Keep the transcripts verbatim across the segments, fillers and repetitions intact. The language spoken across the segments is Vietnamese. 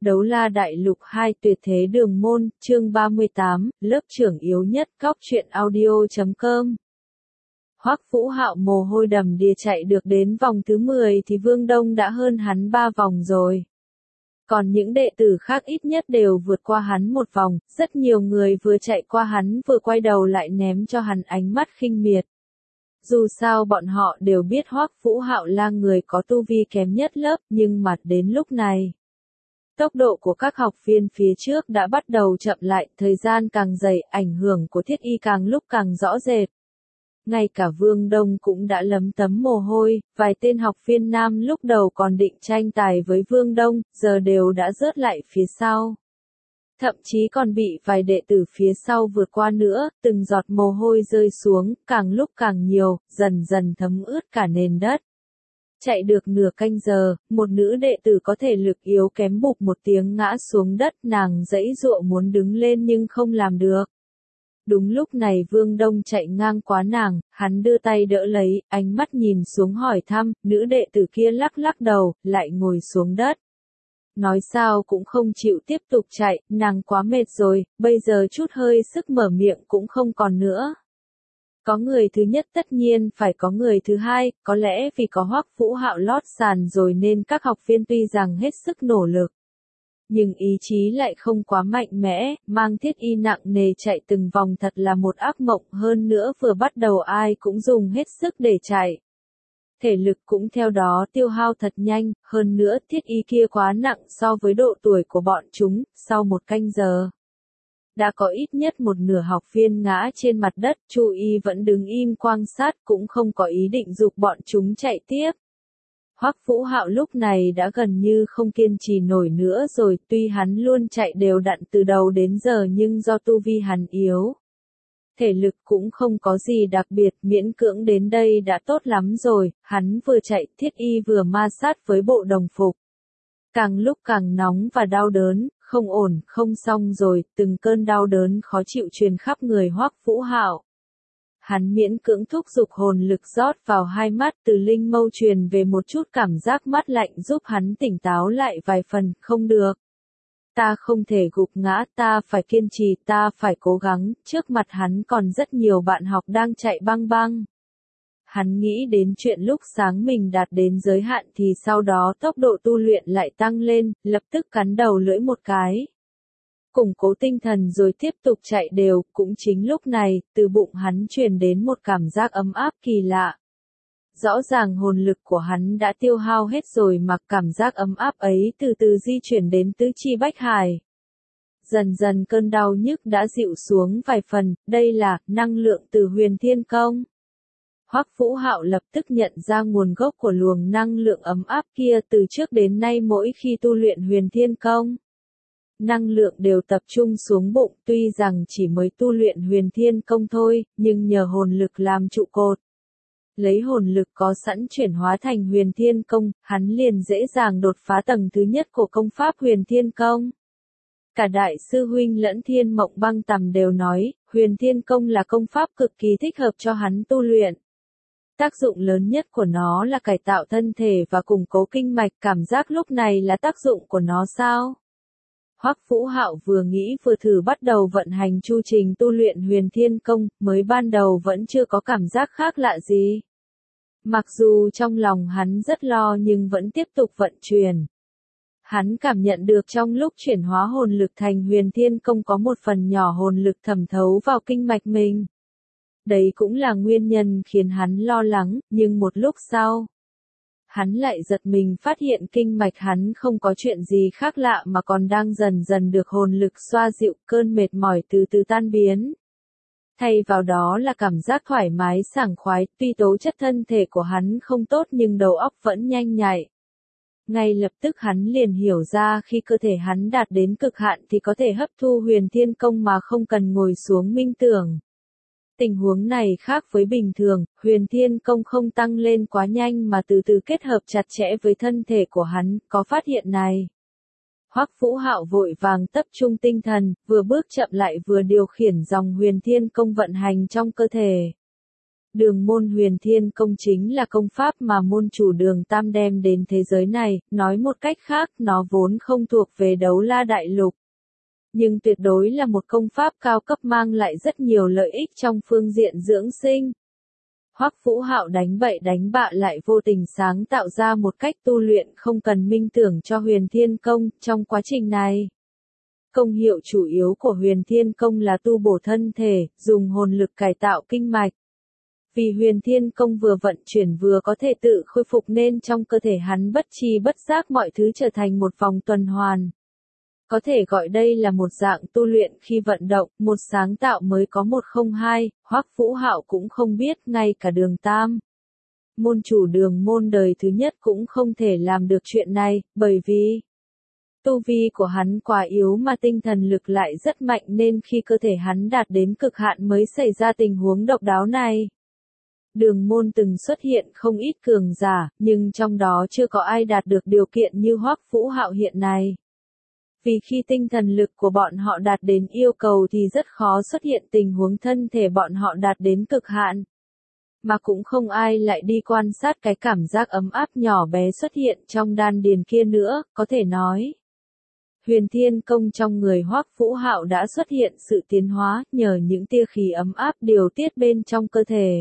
Đấu la đại lục hai tuyệt thế đường môn, chương ba mươi tám, lớp trưởng yếu nhất, góc truyện audio chấm com. Hoắc Vũ Hạo mồ hôi đầm đìa chạy được đến vòng thứ mười thì Vương Đông đã hơn hắn ba vòng rồi. Còn những đệ tử khác ít nhất đều vượt qua hắn một vòng, rất nhiều người vừa chạy qua hắn vừa quay đầu lại ném cho hắn ánh mắt khinh miệt. Dù sao bọn họ đều biết Hoắc Vũ Hạo là người có tu vi kém nhất lớp, nhưng mà đến lúc này, tốc độ của các học viên phía trước đã bắt đầu chậm lại, thời gian càng dày, ảnh hưởng của Thiết Y càng lúc càng rõ rệt. Ngay cả Vương Đông cũng đã lấm tấm mồ hôi, vài tên học viên nam lúc đầu còn định tranh tài với Vương Đông, giờ đều đã rớt lại phía sau. Thậm chí còn bị vài đệ tử phía sau vượt qua nữa, từng giọt mồ hôi rơi xuống, càng lúc càng nhiều, dần dần thấm ướt cả nền đất. Chạy được nửa canh giờ, một nữ đệ tử có thể lực yếu kém bụp một tiếng ngã xuống đất, nàng giãy giụa muốn đứng lên nhưng không làm được. Đúng lúc này Vương Đông chạy ngang quá nàng, hắn đưa tay đỡ lấy, ánh mắt nhìn xuống hỏi thăm, nữ đệ tử kia lắc lắc đầu, lại ngồi xuống đất. Nói sao cũng không chịu tiếp tục chạy, nàng quá mệt rồi, bây giờ chút hơi sức mở miệng cũng không còn nữa. Có người thứ nhất tất nhiên phải có người thứ hai, có lẽ vì có Hoắc Vũ Hạo lót sàn rồi nên các học viên tuy rằng hết sức nỗ lực, nhưng ý chí lại không quá mạnh mẽ, mang Thiết Y nặng nề chạy từng vòng thật là một ác mộng, hơn nữa vừa bắt đầu ai cũng dùng hết sức để chạy. Thể lực cũng theo đó tiêu hao thật nhanh, hơn nữa Thiết Y kia quá nặng so với độ tuổi của bọn chúng, sau một canh giờ. Đã có ít nhất một nửa học viên ngã trên mặt đất, Chu Y vẫn đứng im quan sát cũng không có ý định giục bọn chúng chạy tiếp. Hoắc Vũ Hạo lúc này đã gần như không kiên trì nổi nữa rồi, tuy hắn luôn chạy đều đặn từ đầu đến giờ nhưng do tu vi hắn yếu. Thể lực cũng không có gì đặc biệt, miễn cưỡng đến đây đã tốt lắm rồi, hắn vừa chạy, Thiết Y vừa ma sát với bộ đồng phục. Càng lúc càng nóng và đau đớn, không ổn, không xong rồi, từng cơn đau đớn khó chịu truyền khắp người Hoắc Vũ Hạo. Hắn miễn cưỡng thúc giục hồn lực rót vào hai mắt, từ linh mâu truyền về một chút cảm giác mát lạnh giúp hắn tỉnh táo lại vài phần, không được. Ta không thể gục ngã, ta phải kiên trì, ta phải cố gắng, trước mặt hắn còn rất nhiều bạn học đang chạy băng băng. Hắn nghĩ đến chuyện lúc sáng mình đạt đến giới hạn thì sau đó tốc độ tu luyện lại tăng lên, lập tức cắn đầu lưỡi một cái. Củng cố tinh thần rồi tiếp tục chạy đều, cũng chính lúc này, từ bụng hắn truyền đến một cảm giác ấm áp kỳ lạ. Rõ ràng hồn lực của hắn đã tiêu hao hết rồi mà cảm giác ấm áp ấy từ từ di chuyển đến tứ chi bách hải. Dần dần cơn đau nhức đã dịu xuống vài phần, đây là năng lượng từ Huyền Thiên Công. Hoắc Vũ Hạo lập tức nhận ra nguồn gốc của luồng năng lượng ấm áp kia, từ trước đến nay mỗi khi tu luyện Huyền Thiên Công, năng lượng đều tập trung xuống bụng, tuy rằng chỉ mới tu luyện Huyền Thiên Công thôi, nhưng nhờ hồn lực làm trụ cột. Lấy hồn lực có sẵn chuyển hóa thành Huyền Thiên Công, hắn liền dễ dàng đột phá tầng thứ nhất của công pháp Huyền Thiên Công. Cả đại sư huynh lẫn Thiên Mộng Băng Tầm đều nói, Huyền Thiên Công là công pháp cực kỳ thích hợp cho hắn tu luyện. Tác dụng lớn nhất của nó là cải tạo thân thể và củng cố kinh mạch, cảm giác lúc này là tác dụng của nó sao? Hoắc Vũ Hạo vừa nghĩ vừa thử bắt đầu vận hành chu trình tu luyện Huyền Thiên Công, mới ban đầu vẫn chưa có cảm giác khác lạ gì. Mặc dù trong lòng hắn rất lo nhưng vẫn tiếp tục vận chuyển. Hắn cảm nhận được trong lúc chuyển hóa hồn lực thành Huyền Thiên Công có một phần nhỏ hồn lực thẩm thấu vào kinh mạch mình. Đấy cũng là nguyên nhân khiến hắn lo lắng, nhưng một lúc sau, hắn lại giật mình phát hiện kinh mạch hắn không có chuyện gì khác lạ mà còn đang dần dần được hồn lực xoa dịu, cơn mệt mỏi từ từ tan biến. Thay vào đó là cảm giác thoải mái sảng khoái, tuy tố chất thân thể của hắn không tốt nhưng đầu óc vẫn nhanh nhạy. Ngay lập tức hắn liền hiểu ra khi cơ thể hắn đạt đến cực hạn thì có thể hấp thu Huyền Thiên Công mà không cần ngồi xuống minh tưởng. Tình huống này khác với bình thường, Huyền Thiên Công không tăng lên quá nhanh mà từ từ kết hợp chặt chẽ với thân thể của hắn, có phát hiện này. Hoắc Vũ Hạo vội vàng tập trung tinh thần, vừa bước chậm lại vừa điều khiển dòng Huyền Thiên Công vận hành trong cơ thể. Đường môn huyền thiên công chính là công pháp mà môn chủ đường Tam đem đến thế giới này, nói một cách khác nó vốn không thuộc về Đấu La Đại Lục. Nhưng tuyệt đối là một công pháp cao cấp mang lại rất nhiều lợi ích trong phương diện dưỡng sinh. Hoắc Vũ Hạo đánh bậy đánh bạ lại vô tình sáng tạo ra một cách tu luyện không cần minh tưởng cho huyền thiên công, trong quá trình này. Công hiệu chủ yếu của huyền thiên công là tu bổ thân thể, dùng hồn lực cải tạo kinh mạch. Vì huyền thiên công vừa vận chuyển vừa có thể tự khôi phục nên trong cơ thể hắn bất tri bất giác mọi thứ trở thành một vòng tuần hoàn. Có thể gọi đây là một dạng tu luyện khi vận động, một sáng tạo mới có một không hai, Hoắc Vũ Hạo cũng không biết, ngay cả đường Tam. Môn chủ đường môn đời thứ nhất cũng không thể làm được chuyện này, bởi vì tu vi của hắn quá yếu mà tinh thần lực lại rất mạnh nên khi cơ thể hắn đạt đến cực hạn mới xảy ra tình huống độc đáo này. Đường môn từng xuất hiện không ít cường giả, nhưng trong đó chưa có ai đạt được điều kiện như Hoắc Vũ Hạo hiện nay. Vì khi tinh thần lực của bọn họ đạt đến yêu cầu thì rất khó xuất hiện tình huống thân thể bọn họ đạt đến cực hạn. Mà cũng không ai lại đi quan sát cái cảm giác ấm áp nhỏ bé xuất hiện trong đan điền kia nữa, có thể nói. Huyền thiên công trong người Hoắc Vũ Hạo đã xuất hiện sự tiến hóa nhờ những tia khí ấm áp điều tiết bên trong cơ thể.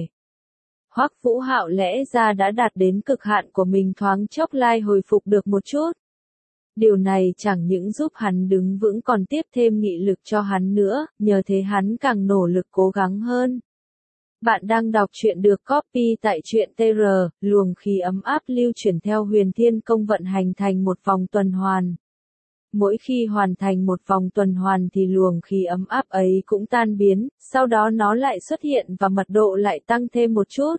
Hoắc Vũ Hạo lẽ ra đã đạt đến cực hạn của mình thoáng chốc lai hồi phục được một chút. Điều này chẳng những giúp hắn đứng vững còn tiếp thêm nghị lực cho hắn nữa, nhờ thế hắn càng nỗ lực cố gắng hơn. Bạn đang đọc truyện được copy tại truyện tê rờ, luồng khí ấm áp lưu chuyển theo huyền thiên công vận hành thành một vòng tuần hoàn. Mỗi khi hoàn thành một vòng tuần hoàn thì luồng khí ấm áp ấy cũng tan biến, sau đó nó lại xuất hiện và mật độ lại tăng thêm một chút.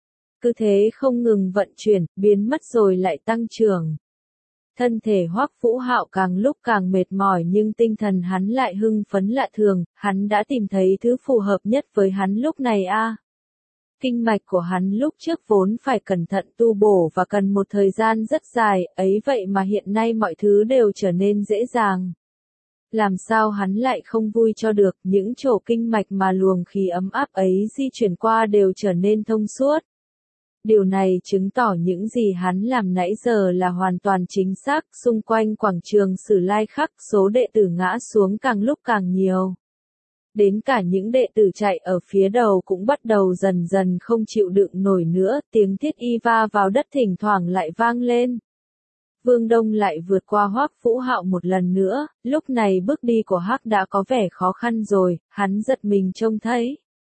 Cứ thế không ngừng vận chuyển, biến mất rồi lại tăng trưởng. Thân thể Hoắc Vũ Hạo càng lúc càng mệt mỏi nhưng tinh thần hắn lại hưng phấn lạ thường, hắn đã tìm thấy thứ phù hợp nhất với hắn lúc này a. À. Kinh mạch của hắn lúc trước vốn phải cẩn thận tu bổ và cần một thời gian rất dài, ấy vậy mà hiện nay mọi thứ đều trở nên dễ dàng. Làm sao hắn lại không vui cho được, những chỗ kinh mạch mà luồng khí ấm áp ấy di chuyển qua đều trở nên thông suốt. Điều này chứng tỏ những gì hắn làm nãy giờ là hoàn toàn chính xác, xung quanh quảng trường Sử Lai Khắc số đệ tử ngã xuống càng lúc càng nhiều. Đến cả những đệ tử chạy ở phía đầu cũng bắt đầu dần dần không chịu đựng nổi nữa, tiếng thiết y va vào đất thỉnh thoảng lại vang lên. Vương Đông lại vượt qua Hoắc Vũ Hạo một lần nữa, lúc này bước đi của Hắc đã có vẻ khó khăn rồi, hắn giật mình trông thấy.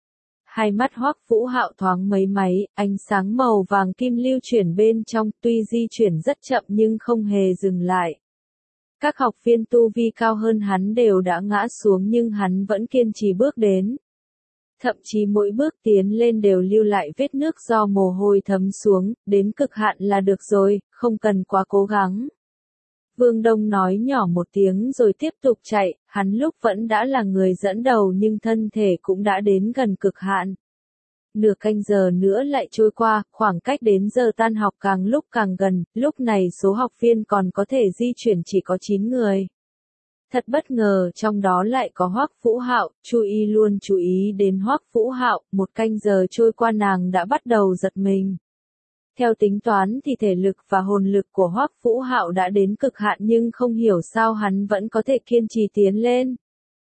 Hai mắt Hoắc Vũ Hạo thoáng mấy máy, ánh sáng màu vàng kim lưu chuyển bên trong, tuy di chuyển rất chậm nhưng không hề dừng lại. Các học viên tu vi cao hơn hắn đều đã ngã xuống nhưng hắn vẫn kiên trì bước đến. Thậm chí mỗi bước tiến lên đều lưu lại vết nước do mồ hôi thấm xuống, đến cực hạn là được rồi, không cần quá cố gắng. Vương Đông nói nhỏ một tiếng rồi tiếp tục chạy, hắn lúc vẫn đã là người dẫn đầu nhưng thân thể cũng đã đến gần cực hạn. Nửa canh giờ nữa lại trôi qua, khoảng cách đến giờ tan học càng lúc càng gần, lúc này số học viên còn có thể di chuyển chỉ có chín người. Thật bất ngờ trong đó lại có Hoắc Vũ Hạo, Chu Y luôn chú ý đến Hoắc Vũ Hạo, một canh giờ trôi qua nàng đã bắt đầu giật mình. Theo tính toán thì thể lực và hồn lực của Hoắc Vũ Hạo đã đến cực hạn nhưng không hiểu sao hắn vẫn có thể kiên trì tiến lên.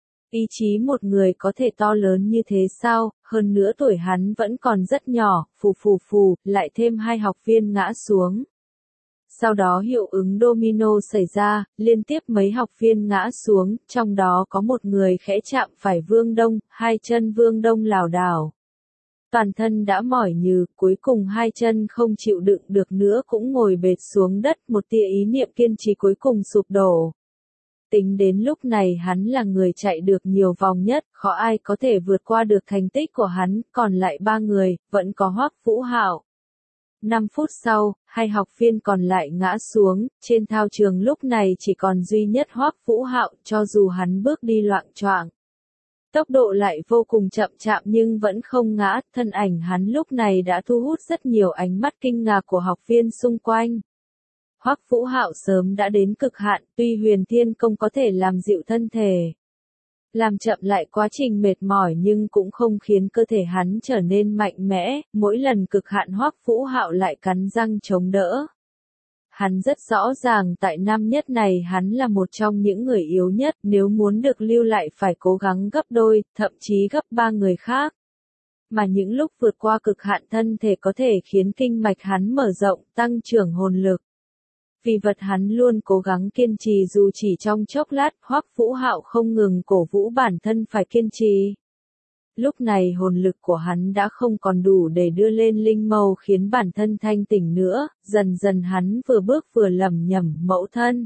Ý chí một người có thể to lớn như thế sao, hơn nữa tuổi hắn vẫn còn rất nhỏ, phù phù phù, lại thêm hai học viên ngã xuống. Sau đó hiệu ứng domino xảy ra, liên tiếp mấy học viên ngã xuống, trong đó có một người khẽ chạm phải Vương Đông, hai chân Vương Đông lảo đảo. Toàn thân đã mỏi nhừ, cuối cùng hai chân không chịu đựng được nữa cũng ngồi bệt xuống đất, một tia ý niệm kiên trì cuối cùng sụp đổ. Tính đến lúc này hắn là người chạy được nhiều vòng nhất, khó ai có thể vượt qua được thành tích của hắn, còn lại ba người, vẫn có Hoắc Vũ Hạo. năm phút sau, hai học viên còn lại ngã xuống, trên thao trường lúc này chỉ còn duy nhất Hoắc Vũ Hạo, cho dù hắn bước đi loạng choạng. Tốc độ lại vô cùng chậm chạp nhưng vẫn không ngã, thân ảnh hắn lúc này đã thu hút rất nhiều ánh mắt kinh ngạc của học viên xung quanh. Hoắc Vũ Hạo sớm đã đến cực hạn, tuy huyền thiên công có thể làm dịu thân thể. làm chậm lại quá trình mệt mỏi nhưng cũng không khiến cơ thể hắn trở nên mạnh mẽ, mỗi lần cực hạn Hoắc Vũ Hạo lại cắn răng chống đỡ. Hắn rất rõ ràng tại năm nhất này hắn là một trong những người yếu nhất, nếu muốn được lưu lại phải cố gắng gấp đôi, thậm chí gấp ba người khác. Mà những lúc vượt qua cực hạn thân thể có thể khiến kinh mạch hắn mở rộng, tăng trưởng hồn lực. Vì vật hắn luôn cố gắng kiên trì dù chỉ trong chốc lát, Hoắc Vũ Hạo không ngừng cổ vũ bản thân phải kiên trì. Lúc này hồn lực của hắn đã không còn đủ để đưa lên linh mâu khiến bản thân thanh tỉnh nữa, dần dần hắn vừa bước vừa lẩm nhẩm mẫu thân.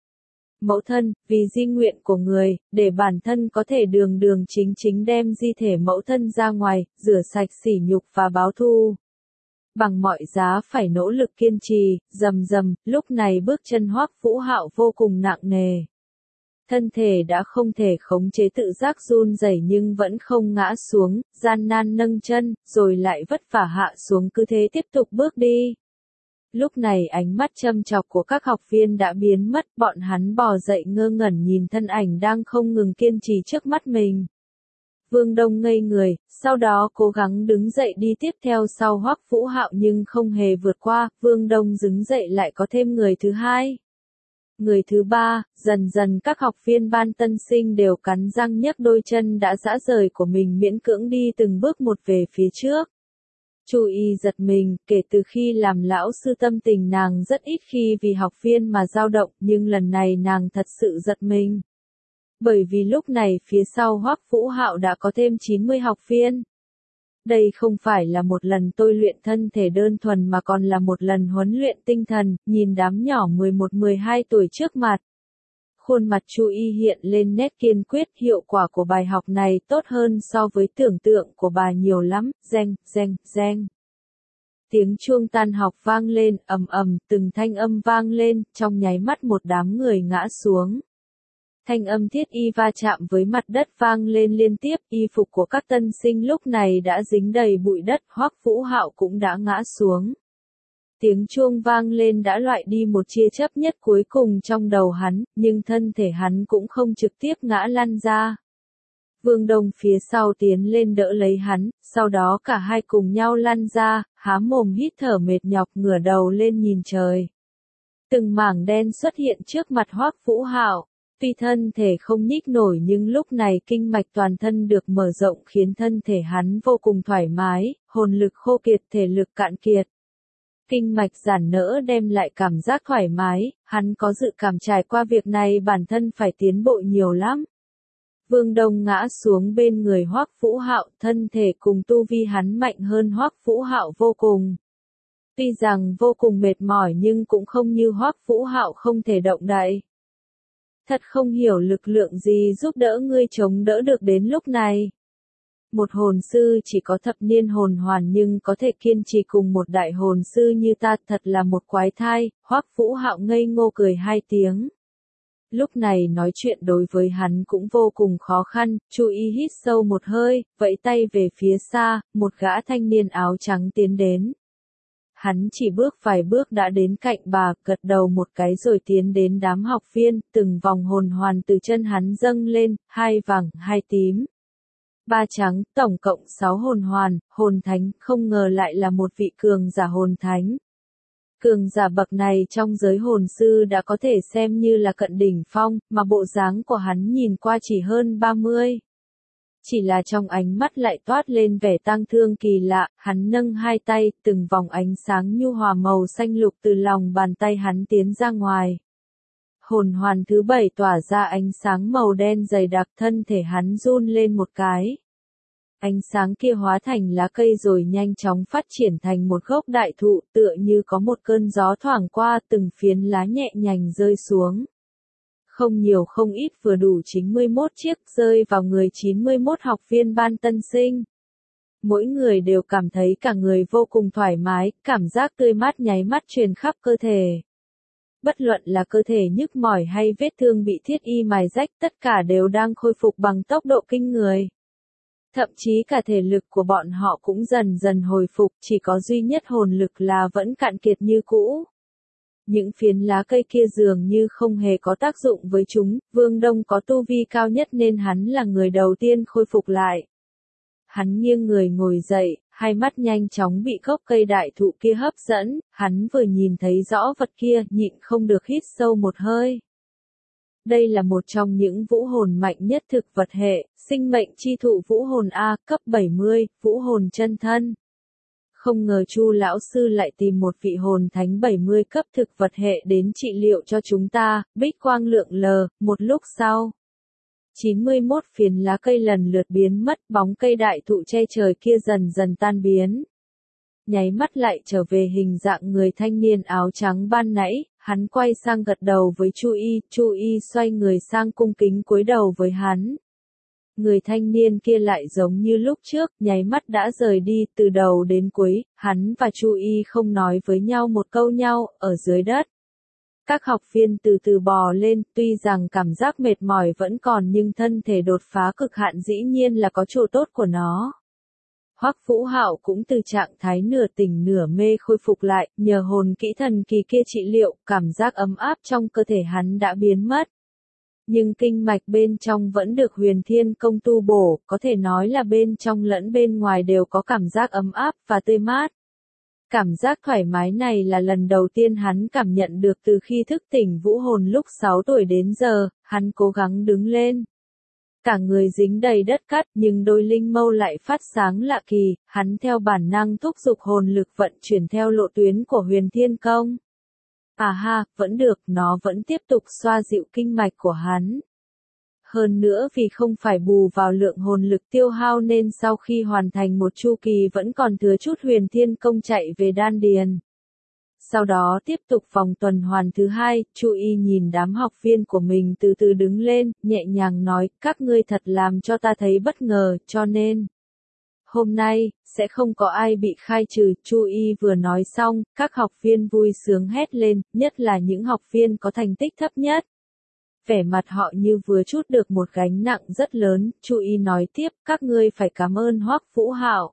Mẫu thân, vì di nguyện của người, để bản thân có thể đường đường chính chính đem di thể mẫu thân ra ngoài, rửa sạch sỉ nhục và báo thù. Bằng mọi giá phải nỗ lực kiên trì, rầm rầm, lúc này bước chân Hoắc Vũ Hạo vô cùng nặng nề. Thân thể đã không thể khống chế tự giác run rẩy nhưng vẫn không ngã xuống, gian nan nâng chân, rồi lại vất vả hạ xuống cứ thế tiếp tục bước đi. Lúc này ánh mắt châm chọc của các học viên đã biến mất, bọn hắn bò dậy ngơ ngẩn nhìn thân ảnh đang không ngừng kiên trì trước mắt mình. Vương Đông ngây người, sau đó cố gắng đứng dậy đi tiếp theo sau Hoắc Vũ Hạo nhưng không hề vượt qua, Vương Đông đứng dậy lại có thêm người thứ hai. Người thứ ba, dần dần các học viên ban tân sinh đều cắn răng nhấc đôi chân đã rã rời của mình miễn cưỡng đi từng bước một về phía trước. Chu Y giật mình, kể từ khi làm lão sư tâm tình nàng rất ít khi vì học viên mà dao động, nhưng lần này nàng thật sự giật mình. Bởi vì lúc này phía sau Hoắc Vũ Hạo đã có thêm chín mươi học viên. Đây không phải là một lần tôi luyện thân thể đơn thuần mà còn là một lần huấn luyện tinh thần, nhìn đám nhỏ mười một mười hai tuổi trước mặt. Khuôn mặt Chu Y hiện lên nét kiên quyết, hiệu quả của bài học này tốt hơn so với tưởng tượng của bà nhiều lắm, reng, reng, reng. Tiếng chuông tan học vang lên, ầm ầm, từng thanh âm vang lên, trong nháy mắt một đám người ngã xuống. Thanh âm thiết y va chạm với mặt đất vang lên liên tiếp, y phục của các tân sinh lúc này đã dính đầy bụi đất, Hoắc Vũ Hạo cũng đã ngã xuống. Tiếng chuông vang lên đã loại đi một chia chấp nhất cuối cùng trong đầu hắn, nhưng thân thể hắn cũng không trực tiếp ngã lăn ra. Vương Đông phía sau tiến lên đỡ lấy hắn, sau đó cả hai cùng nhau lăn ra, há mồm hít thở mệt nhọc ngửa đầu lên nhìn trời. Từng mảng đen xuất hiện trước mặt Hoắc Vũ Hạo. Tuy thân thể không nhích nổi nhưng lúc này kinh mạch toàn thân được mở rộng khiến thân thể hắn vô cùng thoải mái, hồn lực khô kiệt thể lực cạn kiệt. Kinh mạch giãn nỡ đem lại cảm giác thoải mái, hắn có dự cảm trải qua việc này bản thân phải tiến bộ nhiều lắm. Vương Đông ngã xuống bên người Hoắc Vũ Hạo, thân thể cùng tu vi hắn mạnh hơn Hoắc Vũ Hạo vô cùng. Tuy rằng vô cùng mệt mỏi nhưng cũng không như Hoắc Vũ Hạo không thể động đậy. Thật không hiểu lực lượng gì giúp đỡ ngươi chống đỡ được đến lúc này. Một hồn sư chỉ có thập niên hồn hoàn nhưng có thể kiên trì cùng một đại hồn sư như ta thật là một quái thai, Hoắc Vũ Hạo ngây ngô cười hai tiếng. Lúc này nói chuyện đối với hắn cũng vô cùng khó khăn, Chu Y hít sâu một hơi, vẫy tay về phía xa, một gã thanh niên áo trắng tiến đến. Hắn chỉ bước vài bước đã đến cạnh bà, gật đầu một cái rồi tiến đến đám học viên, từng vòng hồn hoàn từ chân hắn dâng lên, hai vàng, hai tím. Ba trắng, tổng cộng sáu hồn hoàn, hồn thánh, không ngờ lại là một vị cường giả hồn thánh. Cường giả bậc này trong giới hồn sư đã có thể xem như là cận đỉnh phong, mà bộ dáng của hắn nhìn qua chỉ hơn ba mươi. Chỉ là trong ánh mắt lại toát lên vẻ tang thương kỳ lạ, hắn nâng hai tay, từng vòng ánh sáng nhu hòa màu xanh lục từ lòng bàn tay hắn tiến ra ngoài. Hồn hoàn thứ bảy tỏa ra ánh sáng màu đen dày đặc, thân thể hắn run lên một cái. Ánh sáng kia hóa thành lá cây rồi nhanh chóng phát triển thành một gốc đại thụ, tựa như có một cơn gió thoảng qua, từng phiến lá nhẹ nhàng rơi xuống. Không nhiều không ít vừa đủ chín mươi mốt chiếc rơi vào người chín mươi mốt học viên ban tân sinh. Mỗi người đều cảm thấy cả người vô cùng thoải mái, cảm giác tươi mát nháy mắt truyền khắp cơ thể. Bất luận là cơ thể nhức mỏi hay vết thương bị thiết y mài rách, tất cả đều đang khôi phục bằng tốc độ kinh người. Thậm chí cả thể lực của bọn họ cũng dần dần hồi phục, chỉ có duy nhất hồn lực là vẫn cạn kiệt như cũ. Những phiến lá cây kia dường như không hề có tác dụng với chúng, Vương Đông có tu vi cao nhất nên hắn là người đầu tiên khôi phục lại. Hắn nghiêng người ngồi dậy, hai mắt nhanh chóng bị gốc cây đại thụ kia hấp dẫn, hắn vừa nhìn thấy rõ vật kia, nhịn không được hít sâu một hơi. Đây là một trong những vũ hồn mạnh nhất thực vật hệ, sinh mệnh chi thụ vũ hồn A, cấp bảy mươi, vũ hồn chân thân. Không ngờ Chu lão sư lại tìm một vị hồn thánh bảy mươi cấp thực vật hệ đến trị liệu cho chúng ta, bích quang lượng lờ, một lúc sau. chín mươi mốt phiến lá cây lần lượt biến mất, bóng cây đại thụ che trời kia dần dần tan biến. Nháy mắt lại trở về hình dạng người thanh niên áo trắng ban nãy, hắn quay sang gật đầu với Chu Y, Chu Y xoay người sang cung kính cúi đầu với hắn. Người thanh niên kia lại giống như lúc trước, nháy mắt đã rời đi, từ đầu đến cuối, hắn và Chu Y không nói với nhau một câu nhau, ở dưới đất. Các học viên từ từ bò lên, tuy rằng cảm giác mệt mỏi vẫn còn nhưng thân thể đột phá cực hạn dĩ nhiên là có chỗ tốt của nó. Hoắc Vũ Hạo cũng từ trạng thái nửa tỉnh nửa mê khôi phục lại, nhờ hồn kỹ thần kỳ kia trị liệu, cảm giác ấm áp trong cơ thể hắn đã biến mất. Nhưng kinh mạch bên trong vẫn được Huyền Thiên Công tu bổ, có thể nói là bên trong lẫn bên ngoài đều có cảm giác ấm áp và tươi mát. Cảm giác thoải mái này là lần đầu tiên hắn cảm nhận được từ khi thức tỉnh vũ hồn lúc sáu tuổi đến giờ, hắn cố gắng đứng lên. Cả người dính đầy đất cát nhưng đôi linh mâu lại phát sáng lạ kỳ, hắn theo bản năng thúc giục hồn lực vận chuyển theo lộ tuyến của Huyền Thiên Công. À ha, vẫn được, nó vẫn tiếp tục xoa dịu kinh mạch của hắn. Hơn nữa vì không phải bù vào lượng hồn lực tiêu hao nên sau khi hoàn thành một chu kỳ vẫn còn thừa chút Huyền Thiên Công chạy về đan điền. Sau đó tiếp tục vòng tuần hoàn thứ hai, Chu Y nhìn đám học viên của mình từ từ đứng lên, nhẹ nhàng nói, các ngươi thật làm cho ta thấy bất ngờ, cho nên hôm nay, sẽ không có ai bị khai trừ. Chu Y vừa nói xong, các học viên vui sướng hét lên, nhất là những học viên có thành tích thấp nhất. Vẻ mặt họ như vừa trút được một gánh nặng rất lớn, Chu Y nói tiếp, các ngươi phải cảm ơn Hoắc Vũ Hạo.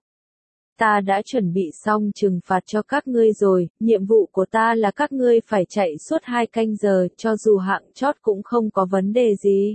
Ta đã chuẩn bị xong trừng phạt cho các ngươi rồi, nhiệm vụ của ta là các ngươi phải chạy suốt hai canh giờ, cho dù hạng chót cũng không có vấn đề gì.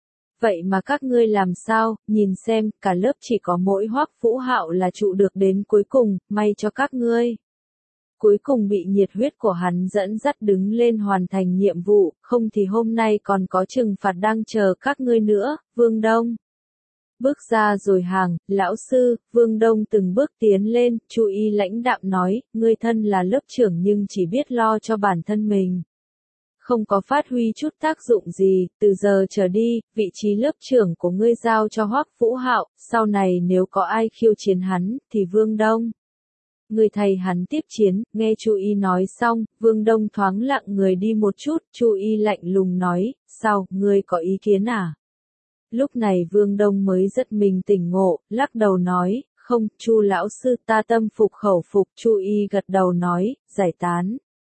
Vậy mà các ngươi làm sao, nhìn xem, cả lớp chỉ có mỗi Hoắc Vũ Hạo là trụ được đến cuối cùng, may cho các ngươi. Cuối cùng bị nhiệt huyết của hắn dẫn dắt đứng lên hoàn thành nhiệm vụ, không thì hôm nay còn có trừng phạt đang chờ các ngươi nữa, Vương Đông. Bước ra rồi hàng, lão sư, Vương Đông từng bước tiến lên, Chu Y lãnh đạm nói, ngươi thân là lớp trưởng nhưng chỉ biết lo cho bản thân mình. Không có phát huy chút tác dụng gì, từ giờ trở đi, vị trí lớp trưởng của ngươi giao cho Hoắc Vũ Hạo, sau này nếu có ai khiêu chiến hắn, thì Vương Đông. Người thầy hắn tiếp chiến, nghe Chu Y nói xong, Vương Đông thoáng lặng người đi một chút, Chu Y lạnh lùng nói, sao, ngươi có ý kiến à? Lúc này Vương Đông mới giật mình tỉnh ngộ, lắc đầu nói, không, Chu lão sư ta tâm phục khẩu phục. Chu Y gật đầu nói, giải tán.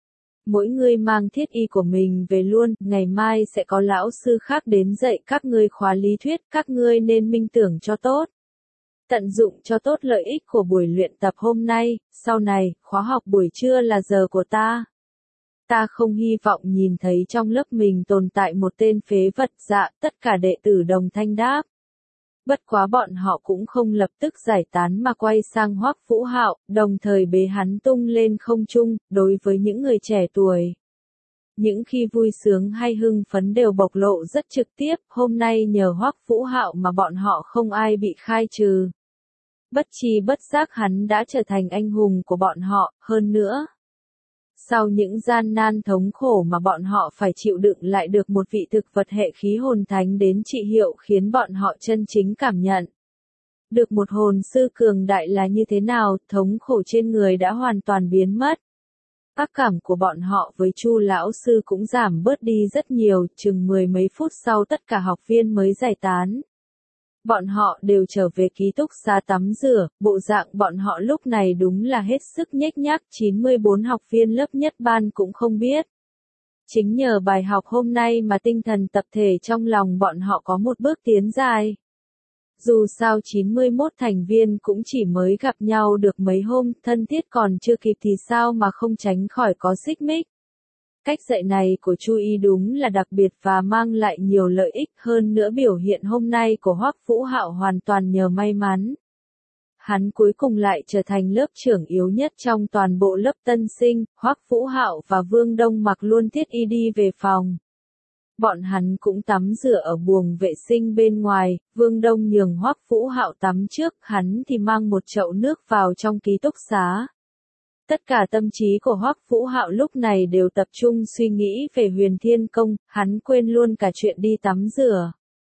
Mỗi người mang thiết y của mình về luôn, ngày mai sẽ có lão sư khác đến dạy các ngươi khóa lý thuyết, các ngươi nên minh tưởng cho tốt. Tận dụng cho tốt lợi ích của buổi luyện tập hôm nay, sau này, khóa học buổi trưa là giờ của ta. Ta không hy vọng nhìn thấy trong lớp mình tồn tại một tên phế vật. Dạ, tất cả đệ tử đồng thanh đáp. Bất quá bọn họ cũng không lập tức giải tán mà quay sang Hoắc Vũ Hạo, đồng thời bế hắn tung lên không trung. Đối với những người trẻ tuổi, những khi vui sướng hay hưng phấn đều bộc lộ rất trực tiếp, hôm nay nhờ Hoắc Vũ Hạo mà bọn họ không ai bị khai trừ. Bất chi bất giác hắn đã trở thành anh hùng của bọn họ, hơn nữa. Sau những gian nan thống khổ mà bọn họ phải chịu đựng lại được một vị thực vật hệ khí hồn thánh đến trị hiệu khiến bọn họ chân chính cảm nhận. Được một hồn sư cường đại là như thế nào, thống khổ trên người đã hoàn toàn biến mất. Ác cảm của bọn họ với Chu lão sư cũng giảm bớt đi rất nhiều, chừng mười mấy phút sau tất cả học viên mới giải tán. Bọn họ đều trở về ký túc xá tắm rửa, bộ dạng bọn họ lúc này đúng là hết sức nhếch nhác, chín mươi bốn học viên lớp nhất ban cũng không biết. Chính nhờ bài học hôm nay mà tinh thần tập thể trong lòng bọn họ có một bước tiến dài. Dù sao chín mươi mốt thành viên cũng chỉ mới gặp nhau được mấy hôm, thân thiết còn chưa kịp thì sao mà không tránh khỏi có xích mích. cách dạy này của Chu Y đúng là đặc biệt và mang lại nhiều lợi ích, hơn nữa biểu hiện hôm nay của Hoắc Vũ Hạo hoàn toàn nhờ may mắn. Hắn cuối cùng lại trở thành lớp trưởng yếu nhất trong toàn bộ lớp tân sinh, Hoắc Vũ Hạo và Vương Đông mặc luôn thiết y đi về phòng. Bọn hắn cũng tắm rửa ở buồng vệ sinh bên ngoài, Vương Đông nhường Hoắc Vũ Hạo tắm trước, hắn thì mang một chậu nước vào trong ký túc xá. Tất cả tâm trí của Hoắc Vũ Hạo lúc này đều tập trung suy nghĩ về Huyền Thiên Công, hắn quên luôn cả chuyện đi tắm rửa.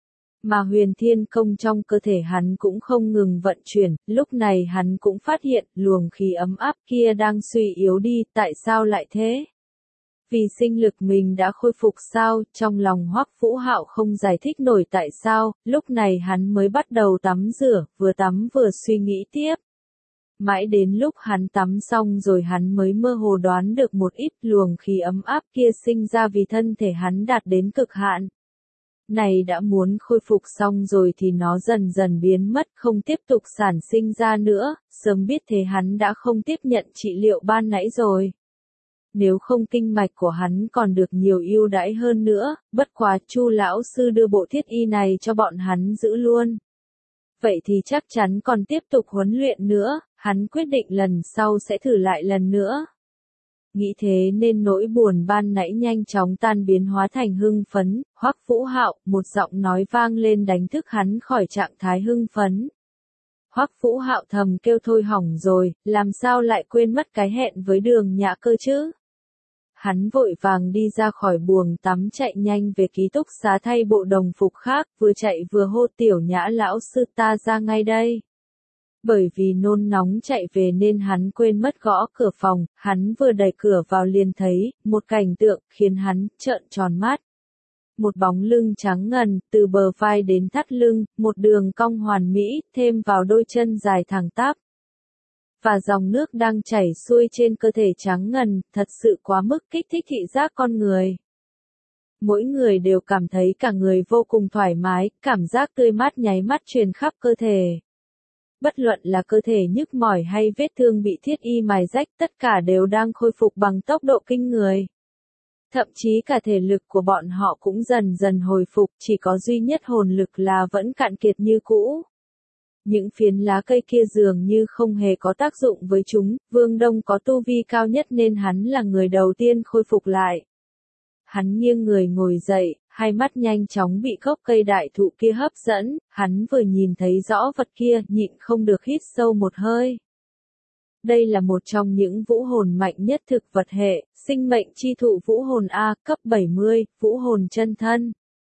Mà Huyền Thiên Công trong cơ thể hắn cũng không ngừng vận chuyển, lúc này hắn cũng phát hiện luồng khí ấm áp kia đang suy yếu đi, tại sao lại thế? Vì sinh lực mình đã khôi phục sao, trong lòng Hoắc Vũ Hạo không giải thích nổi tại sao, lúc này hắn mới bắt đầu tắm rửa, vừa tắm vừa suy nghĩ tiếp. Mãi đến lúc hắn tắm xong rồi hắn mới mơ hồ đoán được một ít luồng khí ấm áp kia sinh ra vì thân thể hắn đạt đến cực hạn. Này đã muốn khôi phục xong rồi thì nó dần dần biến mất, không tiếp tục sản sinh ra nữa, sớm biết thế hắn đã không tiếp nhận trị liệu ban nãy rồi. Nếu không kinh mạch của hắn còn được nhiều ưu đãi hơn nữa, bất quá Chu lão sư đưa bộ thiết y này cho bọn hắn giữ luôn. Vậy thì chắc chắn còn tiếp tục huấn luyện nữa, hắn quyết định lần sau sẽ thử lại lần nữa. Nghĩ thế nên nỗi buồn ban nãy nhanh chóng tan biến hóa thành hưng phấn, Hoắc Vũ Hạo, một giọng nói vang lên đánh thức hắn khỏi trạng thái hưng phấn. Hoắc Vũ Hạo thầm kêu thôi hỏng rồi, làm sao lại quên mất cái hẹn với Đường Nhã cơ chứ? Hắn vội vàng đi ra khỏi buồng tắm chạy nhanh về ký túc xá thay bộ đồng phục khác, vừa chạy vừa hô Tiểu Nhã lão sư ta ra ngay đây. Bởi vì nôn nóng chạy về nên hắn quên mất gõ cửa phòng, hắn vừa đẩy cửa vào liền thấy, một cảnh tượng khiến hắn trợn tròn mắt. Một bóng lưng trắng ngần, từ bờ vai đến thắt lưng, một đường cong hoàn mỹ, thêm vào đôi chân dài thẳng tắp. Và dòng nước đang chảy xuôi trên cơ thể trắng ngần, thật sự quá mức kích thích thị giác con người. Mỗi người đều cảm thấy cả người vô cùng thoải mái, cảm giác tươi mát nháy mắt truyền khắp cơ thể. Bất luận là cơ thể nhức mỏi hay vết thương bị thiết y mài rách, tất cả đều đang khôi phục bằng tốc độ kinh người. Thậm chí cả thể lực của bọn họ cũng dần dần hồi phục, chỉ có duy nhất hồn lực là vẫn cạn kiệt như cũ. Những phiến lá cây kia dường như không hề có tác dụng với chúng, Vương Đông có tu vi cao nhất nên hắn là người đầu tiên khôi phục lại. Hắn nghiêng người ngồi dậy, hai mắt nhanh chóng bị gốc cây đại thụ kia hấp dẫn, hắn vừa nhìn thấy rõ vật kia, nhịn không được hít sâu một hơi. Đây là một trong những vũ hồn mạnh nhất thực vật hệ, sinh mệnh chi thụ vũ hồn A, cấp bảy mươi, vũ hồn chân thân.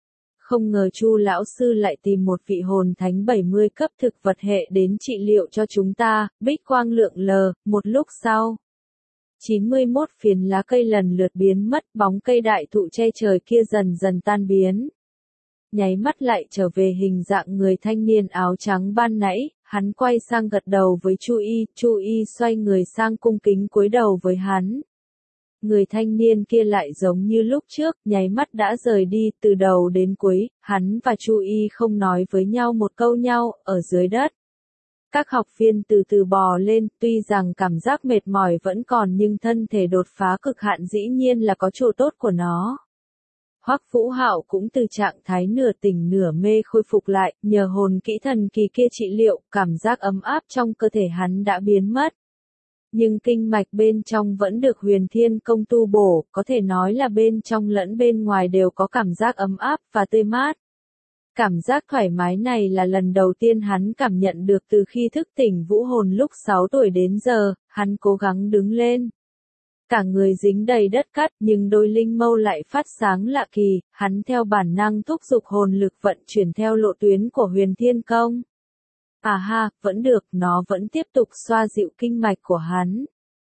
Không ngờ Chu lão sư lại tìm một vị hồn thánh bảy mươi cấp thực vật hệ đến trị liệu cho chúng ta, bích quang lượng lờ, một lúc sau. chín mươi mốt phiến lá cây lần lượt biến mất, bóng cây đại thụ che trời kia dần dần tan biến. Nháy mắt lại trở về hình dạng người thanh niên áo trắng ban nãy, hắn quay sang gật đầu với Chu Y, Chu Y xoay người sang cung kính cúi đầu với hắn. Người thanh niên kia lại giống như lúc trước, nháy mắt đã rời đi, từ đầu đến cuối, hắn và Chu Y không nói với nhau một câu nhau, ở dưới đất. Các học viên từ từ bò lên, tuy rằng cảm giác mệt mỏi vẫn còn nhưng thân thể đột phá cực hạn dĩ nhiên là có chỗ tốt của nó. Hoắc Vũ Hạo cũng từ trạng thái nửa tỉnh nửa mê khôi phục lại, nhờ hồn kỹ thần kỳ kia trị liệu, cảm giác ấm áp trong cơ thể hắn đã biến mất. Nhưng kinh mạch bên trong vẫn được Huyền Thiên Công tu bổ, có thể nói là bên trong lẫn bên ngoài đều có cảm giác ấm áp và tươi mát. Cảm giác thoải mái này là lần đầu tiên hắn cảm nhận được từ khi thức tỉnh vũ hồn lúc sáu tuổi đến giờ, hắn cố gắng đứng lên. Cả người dính đầy đất cát nhưng đôi linh mâu lại phát sáng lạ kỳ, hắn theo bản năng thúc giục hồn lực vận chuyển theo lộ tuyến của Huyền Thiên Công. À ha, vẫn được, nó vẫn tiếp tục xoa dịu kinh mạch của hắn.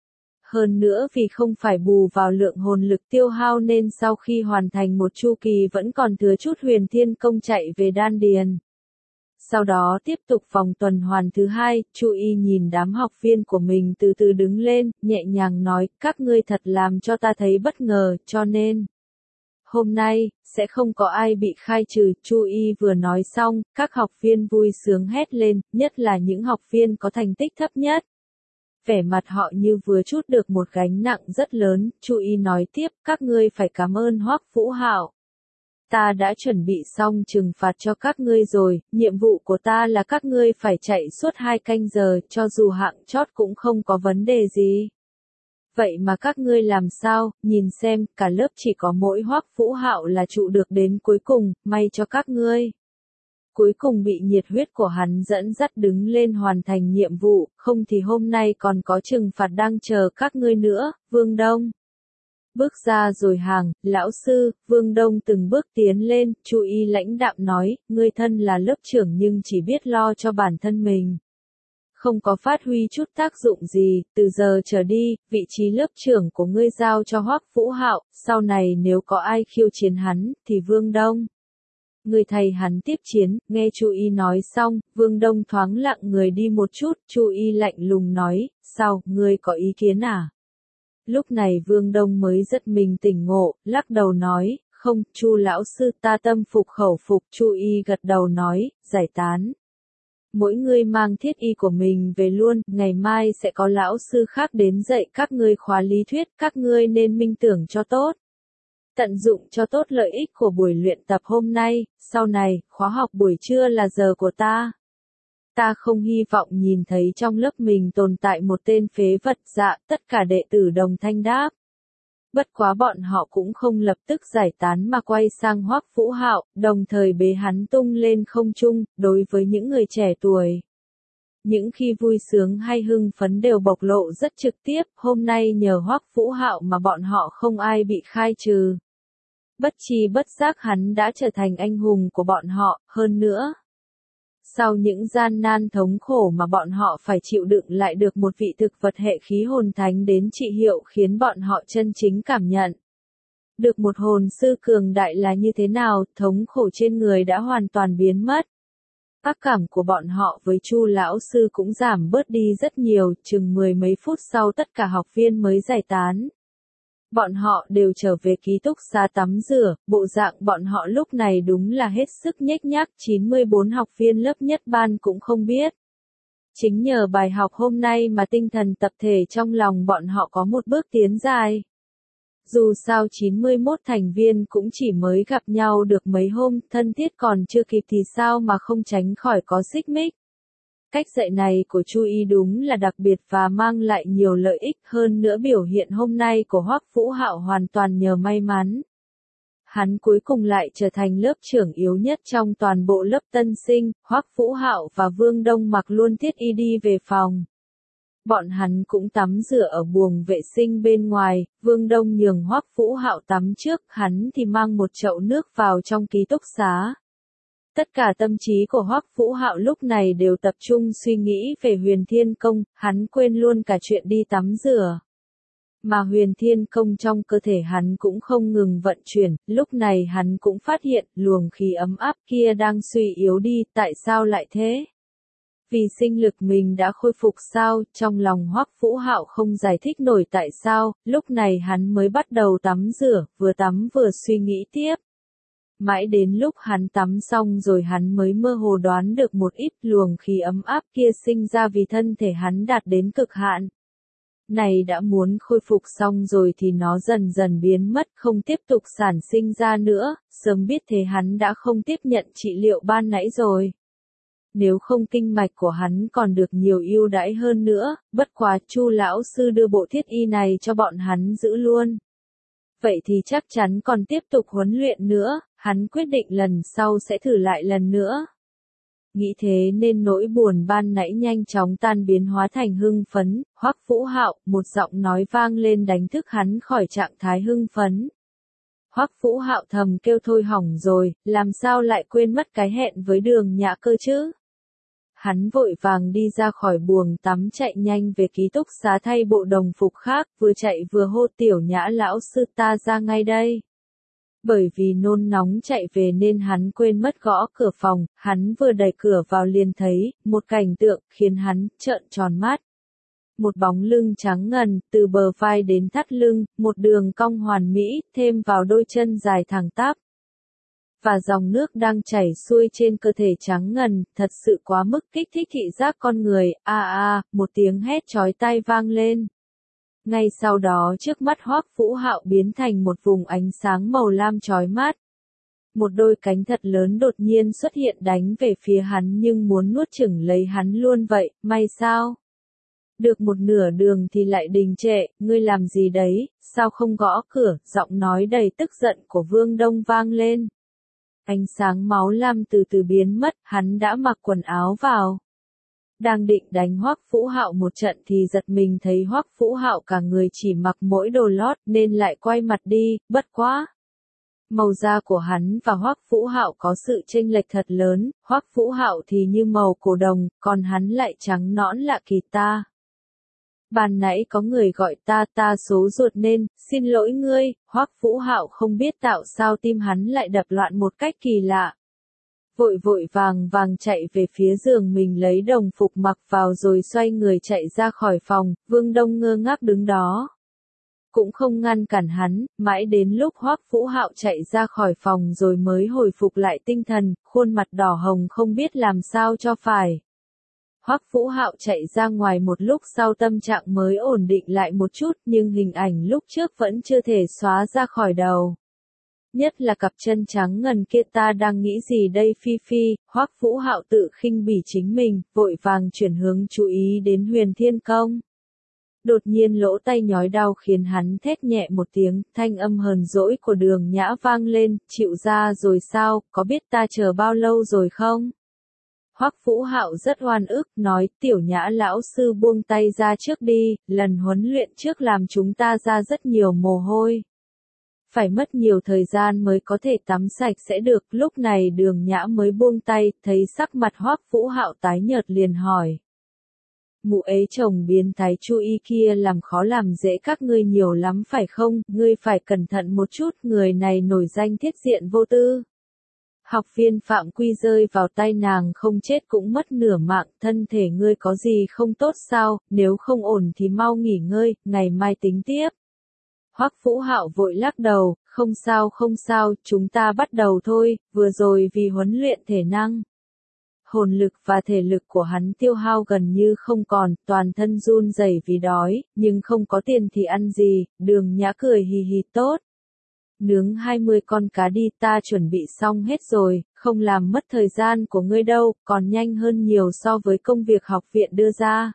Hơn nữa vì không phải bù vào lượng hồn lực tiêu hao nên sau khi hoàn thành một chu kỳ vẫn còn thừa chút Huyền Thiên Công chạy về đan điền. Sau đó tiếp tục vòng tuần hoàn thứ hai, Chu Y nhìn đám học viên của mình từ từ đứng lên, nhẹ nhàng nói, các ngươi thật làm cho ta thấy bất ngờ, cho nên hôm nay, sẽ không có ai bị khai trừ, Chu Y vừa nói xong, các học viên vui sướng hét lên, nhất là những học viên có thành tích thấp nhất. vẻ mặt họ như vừa trút được một gánh nặng rất lớn, Chu Y nói tiếp, các ngươi phải cảm ơn Hoắc Vũ Hạo. Ta đã chuẩn bị xong trừng phạt cho các ngươi rồi, nhiệm vụ của ta là các ngươi phải chạy suốt hai canh giờ, cho dù hạng chót cũng không có vấn đề gì. Vậy mà các ngươi làm sao, nhìn xem, cả lớp chỉ có mỗi Hoắc Vũ Hạo là trụ được đến cuối cùng, may cho các ngươi. Cuối cùng bị nhiệt huyết của hắn dẫn dắt đứng lên hoàn thành nhiệm vụ, không thì hôm nay còn có trừng phạt đang chờ các ngươi nữa, Vương Đông. Bước ra rồi hàng, lão sư, Vương Đông từng bước tiến lên, Chu Y lãnh đạm nói, ngươi thân là lớp trưởng nhưng chỉ biết lo cho bản thân mình. Không có phát huy chút tác dụng gì, từ giờ trở đi, vị trí lớp trưởng của ngươi giao cho Hoắc Vũ Hạo, sau này nếu có ai khiêu chiến hắn, thì Vương Đông. Người thầy hắn tiếp chiến, nghe Chu Y nói xong, Vương Đông thoáng lặng người đi một chút, Chu Y lạnh lùng nói, sao, ngươi có ý kiến à? Lúc này Vương Đông mới giật mình tỉnh ngộ, lắc đầu nói, không, Chu lão sư ta tâm phục khẩu phục, Chu Y gật đầu nói, giải tán. Mỗi người mang thiết y của mình về luôn, ngày mai sẽ có lão sư khác đến dạy các ngươi khóa lý thuyết, các ngươi nên minh tưởng cho tốt. Tận dụng cho tốt lợi ích của buổi luyện tập hôm nay, sau này, khóa học buổi trưa là giờ của ta. Ta không hy vọng nhìn thấy trong lớp mình tồn tại một tên phế vật dạ, tất cả đệ tử đồng thanh đáp. Bất quá bọn họ cũng không lập tức giải tán mà quay sang Hoắc Vũ Hạo, đồng thời bế hắn tung lên không trung, đối với những người trẻ tuổi. Những khi vui sướng hay hưng phấn đều bộc lộ rất trực tiếp, hôm nay nhờ Hoắc Vũ Hạo mà bọn họ không ai bị khai trừ. Bất chi bất giác hắn đã trở thành anh hùng của bọn họ, hơn nữa. Sau những gian nan thống khổ mà bọn họ phải chịu đựng lại được một vị thực vật hệ khí hồn thánh đến trị hiệu khiến bọn họ chân chính cảm nhận. Được một hồn sư cường đại là như thế nào, thống khổ trên người đã hoàn toàn biến mất. Ác cảm của bọn họ với Chu lão sư cũng giảm bớt đi rất nhiều, chừng mười mấy phút sau tất cả học viên mới giải tán. Bọn họ đều trở về ký túc xá tắm rửa, bộ dạng bọn họ lúc này đúng là hết sức nhếch nhác, chín mươi bốn học viên lớp nhất ban cũng không biết. Chính nhờ bài học hôm nay mà tinh thần tập thể trong lòng bọn họ có một bước tiến dài. Dù sao chín mươi mốt thành viên cũng chỉ mới gặp nhau được mấy hôm, thân thiết còn chưa kịp thì sao mà không tránh khỏi có xích mích. Cách dạy này của Chu Y đúng là đặc biệt và mang lại nhiều lợi ích, hơn nữa biểu hiện hôm nay của Hoắc Vũ Hạo hoàn toàn nhờ may mắn. Hắn cuối cùng lại trở thành lớp trưởng yếu nhất trong toàn bộ lớp tân sinh, Hoắc Vũ Hạo và Vương Đông mặc luôn thiết y đi về phòng. Bọn hắn cũng tắm rửa ở buồng vệ sinh bên ngoài, Vương Đông nhường Hoắc Vũ Hạo tắm trước, hắn thì mang một chậu nước vào trong ký túc xá. Tất cả tâm trí của Hoắc Vũ Hạo lúc này đều tập trung suy nghĩ về Huyền Thiên Công, hắn quên luôn cả chuyện đi tắm rửa. Mà Huyền Thiên Công trong cơ thể hắn cũng không ngừng vận chuyển, lúc này hắn cũng phát hiện luồng khí ấm áp kia đang suy yếu đi, tại sao lại thế? Vì sinh lực mình đã khôi phục sao, trong lòng Hoắc Vũ Hạo không giải thích nổi tại sao, lúc này hắn mới bắt đầu tắm rửa, vừa tắm vừa suy nghĩ tiếp. Mãi đến lúc hắn tắm xong rồi hắn mới mơ hồ đoán được một ít luồng khí ấm áp kia sinh ra vì thân thể hắn đạt đến cực hạn. Này đã muốn khôi phục xong rồi thì nó dần dần biến mất không tiếp tục sản sinh ra nữa, sớm biết thế hắn đã không tiếp nhận trị liệu ban nãy rồi. Nếu không kinh mạch của hắn còn được nhiều ưu đãi hơn nữa, bất quá Chu lão sư đưa bộ thiết y này cho bọn hắn giữ luôn. Vậy thì chắc chắn còn tiếp tục huấn luyện nữa, hắn quyết định lần sau sẽ thử lại lần nữa. Nghĩ thế nên nỗi buồn ban nãy nhanh chóng tan biến hóa thành hưng phấn, Hoắc Vũ Hạo, một giọng nói vang lên đánh thức hắn khỏi trạng thái hưng phấn. Hoắc Vũ Hạo thầm kêu thôi hỏng rồi, làm sao lại quên mất cái hẹn với Đường Nhã cơ chứ? Hắn vội vàng đi ra khỏi buồng tắm chạy nhanh về ký túc xá thay bộ đồng phục khác, vừa chạy vừa hô Tiểu Nhã lão sư ta ra ngay đây. Bởi vì nôn nóng chạy về nên hắn quên mất gõ cửa phòng, hắn vừa đẩy cửa vào liền thấy, một cảnh tượng khiến hắn trợn tròn mắt. Một bóng lưng trắng ngần, từ bờ vai đến thắt lưng, một đường cong hoàn mỹ, thêm vào đôi chân dài thẳng tắp. và dòng nước đang chảy xuôi trên cơ thể trắng ngần, thật sự quá mức kích thích thị giác con người. A a, một tiếng hét chói tai vang lên. Ngay sau đó trước mắt Hoắc Vũ Hạo biến thành một vùng ánh sáng màu lam chói mắt. Một đôi cánh thật lớn đột nhiên xuất hiện đánh về phía hắn nhưng muốn nuốt chửng lấy hắn luôn vậy, may sao? Được một nửa đường thì lại đình trệ, ngươi làm gì đấy, sao không gõ cửa, giọng nói đầy tức giận của Vương Đông vang lên. Ánh sáng máu lam từ từ biến mất, hắn đã mặc quần áo vào. Đang định đánh Hoắc Vũ Hạo một trận thì giật mình thấy Hoắc Vũ Hạo cả người chỉ mặc mỗi đồ lót nên lại quay mặt đi, bất quá. Màu da của hắn và Hoắc Vũ Hạo có sự chênh lệch thật lớn, Hoắc Vũ Hạo thì như màu cổ đồng, còn hắn lại trắng nõn lạ kỳ ta. Ban nãy có người gọi ta ta số ruột nên, xin lỗi ngươi, Hoắc Vũ Hạo không biết tạo sao tim hắn lại đập loạn một cách kỳ lạ. Vội vội vàng vàng chạy về phía giường mình lấy đồng phục mặc vào rồi xoay người chạy ra khỏi phòng, Vương Đông ngơ ngác đứng đó. Cũng không ngăn cản hắn, mãi đến lúc Hoắc Vũ Hạo chạy ra khỏi phòng rồi mới hồi phục lại tinh thần, khuôn mặt đỏ hồng không biết làm sao cho phải. Hoắc Vũ Hạo chạy ra ngoài một lúc sau tâm trạng mới ổn định lại một chút nhưng hình ảnh lúc trước vẫn chưa thể xóa ra khỏi đầu. Nhất là cặp chân trắng ngần kia ta đang nghĩ gì đây Phi Phi, Hoắc Vũ Hạo tự khinh bỉ chính mình, vội vàng chuyển hướng chú ý đến Huyền Thiên Công. Đột nhiên lỗ tay nhói đau khiến hắn thét nhẹ một tiếng, thanh âm hờn dỗi của Đường Nhã vang lên, chịu ra rồi sao, có biết ta chờ bao lâu rồi không? Hoắc Vũ Hạo rất oan ức, nói, Tiểu Nhã lão sư buông tay ra trước đi, lần huấn luyện trước làm chúng ta ra rất nhiều mồ hôi. Phải mất nhiều thời gian mới có thể tắm sạch sẽ được, lúc này Đường Nhã mới buông tay, thấy sắc mặt Hoắc Vũ Hạo tái nhợt liền hỏi. Mụ ấy chồng biến thái Chu Y kia làm khó làm dễ các ngươi nhiều lắm phải không, ngươi phải cẩn thận một chút, người này nổi danh thiết diện vô tư. Học viên Phạm Quy rơi vào tay nàng không chết cũng mất nửa mạng, thân thể ngươi có gì không tốt sao, nếu không ổn thì mau nghỉ ngơi, ngày mai tính tiếp. Hoắc Vũ Hạo vội lắc đầu, không sao không sao, chúng ta bắt đầu thôi, vừa rồi vì huấn luyện thể năng. Hồn lực và thể lực của hắn tiêu hao gần như không còn, toàn thân run rẩy vì đói, nhưng không có tiền thì ăn gì, Đường Nhã cười hì hì tốt. Nướng hai mươi con cá đi ta chuẩn bị xong hết rồi, không làm mất thời gian của ngươi đâu, còn nhanh hơn nhiều so với công việc học viện đưa ra.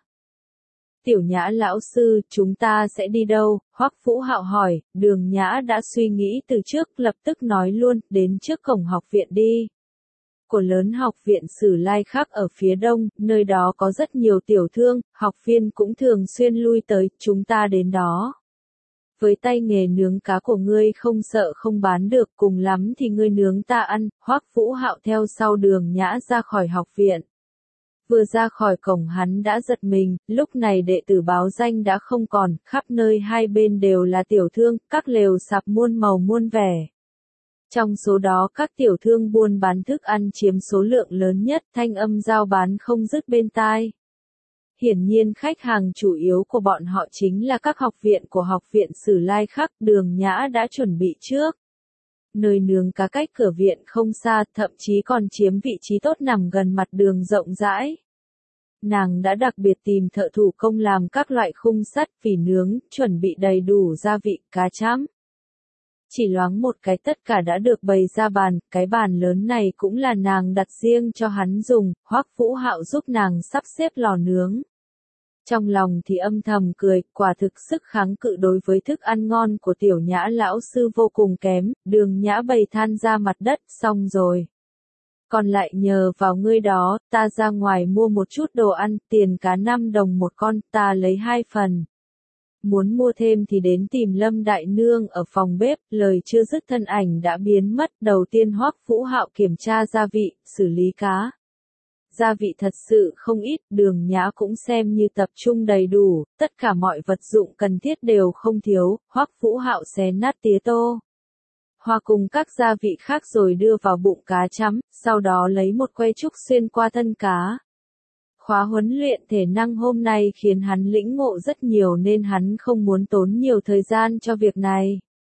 Tiểu Nhã lão sư, chúng ta sẽ đi đâu? Hoắc Vũ Hạo hỏi, Đường Nhã đã suy nghĩ từ trước lập tức nói luôn, đến trước cổng học viện đi. Của lớn học viện Sử Lai Khắc ở phía đông, nơi đó có rất nhiều tiểu thương, học viên cũng thường xuyên lui tới, chúng ta đến đó. Với tay nghề nướng cá của ngươi không sợ không bán được, cùng lắm thì ngươi nướng ta ăn. Hoắc Vũ Hạo theo sau Đường Nhã ra khỏi học viện. Vừa ra khỏi cổng hắn đã giật mình, lúc này đệ tử báo danh đã không còn, khắp nơi hai bên đều là tiểu thương, các lều sạp muôn màu muôn vẻ. Trong số đó các tiểu thương buôn bán thức ăn chiếm số lượng lớn nhất, thanh âm giao bán không dứt bên tai. Hiển nhiên khách hàng chủ yếu của bọn họ chính là các học viện của học viện Sử Lai Khắc, Đường Nhã đã chuẩn bị trước. Nơi nướng cá cách cửa viện không xa, thậm chí còn chiếm vị trí tốt nằm gần mặt đường rộng rãi. Nàng đã đặc biệt tìm thợ thủ công làm các loại khung sắt vì nướng, chuẩn bị đầy đủ gia vị, cá chấm. Chỉ loáng một cái tất cả đã được bày ra bàn, cái bàn lớn này cũng là nàng đặt riêng cho hắn dùng, Hoắc Vũ Hạo giúp nàng sắp xếp lò nướng. Trong lòng thì âm thầm cười, quả thực sức kháng cự đối với thức ăn ngon của Tiểu Nhã lão sư vô cùng kém, Đường Nhã bày than ra mặt đất, xong rồi. Còn lại nhờ vào ngươi đó, ta ra ngoài mua một chút đồ ăn, tiền cá năm đồng một con, ta lấy hai phần. Muốn mua thêm thì đến tìm Lâm Đại Nương ở phòng bếp, lời chưa dứt thân ảnh đã biến mất, đầu tiên Hoắc Vũ Hạo kiểm tra gia vị, xử lý cá. Gia vị thật sự không ít, Đường Nhã cũng xem như tập trung đầy đủ, tất cả mọi vật dụng cần thiết đều không thiếu, Hoắc Vũ Hạo xé nát tía tô. Hoa cùng các gia vị khác rồi đưa vào bụng cá chấm, sau đó lấy một que trúc xuyên qua thân cá. Khóa huấn luyện thể năng hôm nay khiến hắn lĩnh ngộ rất nhiều nên hắn không muốn tốn nhiều thời gian cho việc này.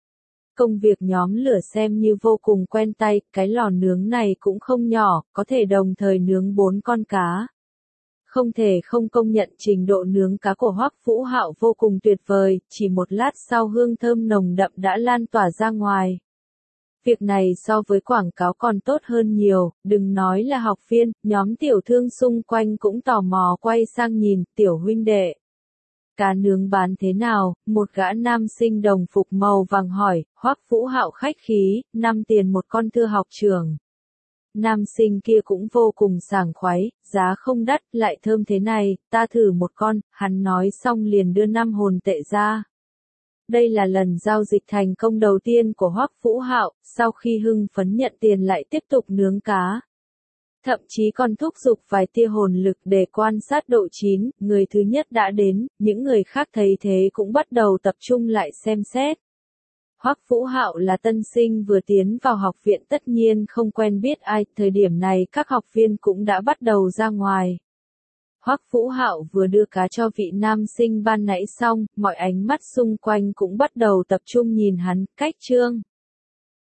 Công việc nhóm lửa xem như vô cùng quen tay, cái lò nướng này cũng không nhỏ, có thể đồng thời nướng bốn con cá. Không thể không công nhận trình độ nướng cá của Hoắc Vũ Hạo vô cùng tuyệt vời, chỉ một lát sau hương thơm nồng đậm đã lan tỏa ra ngoài. Việc này so với quảng cáo còn tốt hơn nhiều, đừng nói là học viên, nhóm tiểu thương xung quanh cũng tò mò quay sang nhìn, tiểu huynh đệ. Cá nướng bán thế nào? Một gã nam sinh đồng phục màu vàng hỏi, Hoắc Vũ Hạo khách khí, năm tiền một con thưa học trưởng. Nam sinh kia cũng vô cùng sảng khoái, giá không đắt, lại thơm thế này, ta thử một con, hắn nói xong liền đưa năm hồn tệ ra. Đây là lần giao dịch thành công đầu tiên của Hoắc Vũ Hạo, sau khi hưng phấn nhận tiền lại tiếp tục nướng cá. Thậm chí còn thúc giục vài tia hồn lực để quan sát độ chín, người thứ nhất đã đến, những người khác thấy thế cũng bắt đầu tập trung lại xem xét. Hoắc Vũ Hạo là tân sinh vừa tiến vào học viện tất nhiên không quen biết ai, thời điểm này các học viên cũng đã bắt đầu ra ngoài. Hoắc Vũ Hạo vừa đưa cá cho vị nam sinh ban nãy xong, mọi ánh mắt xung quanh cũng bắt đầu tập trung nhìn hắn, cách trương.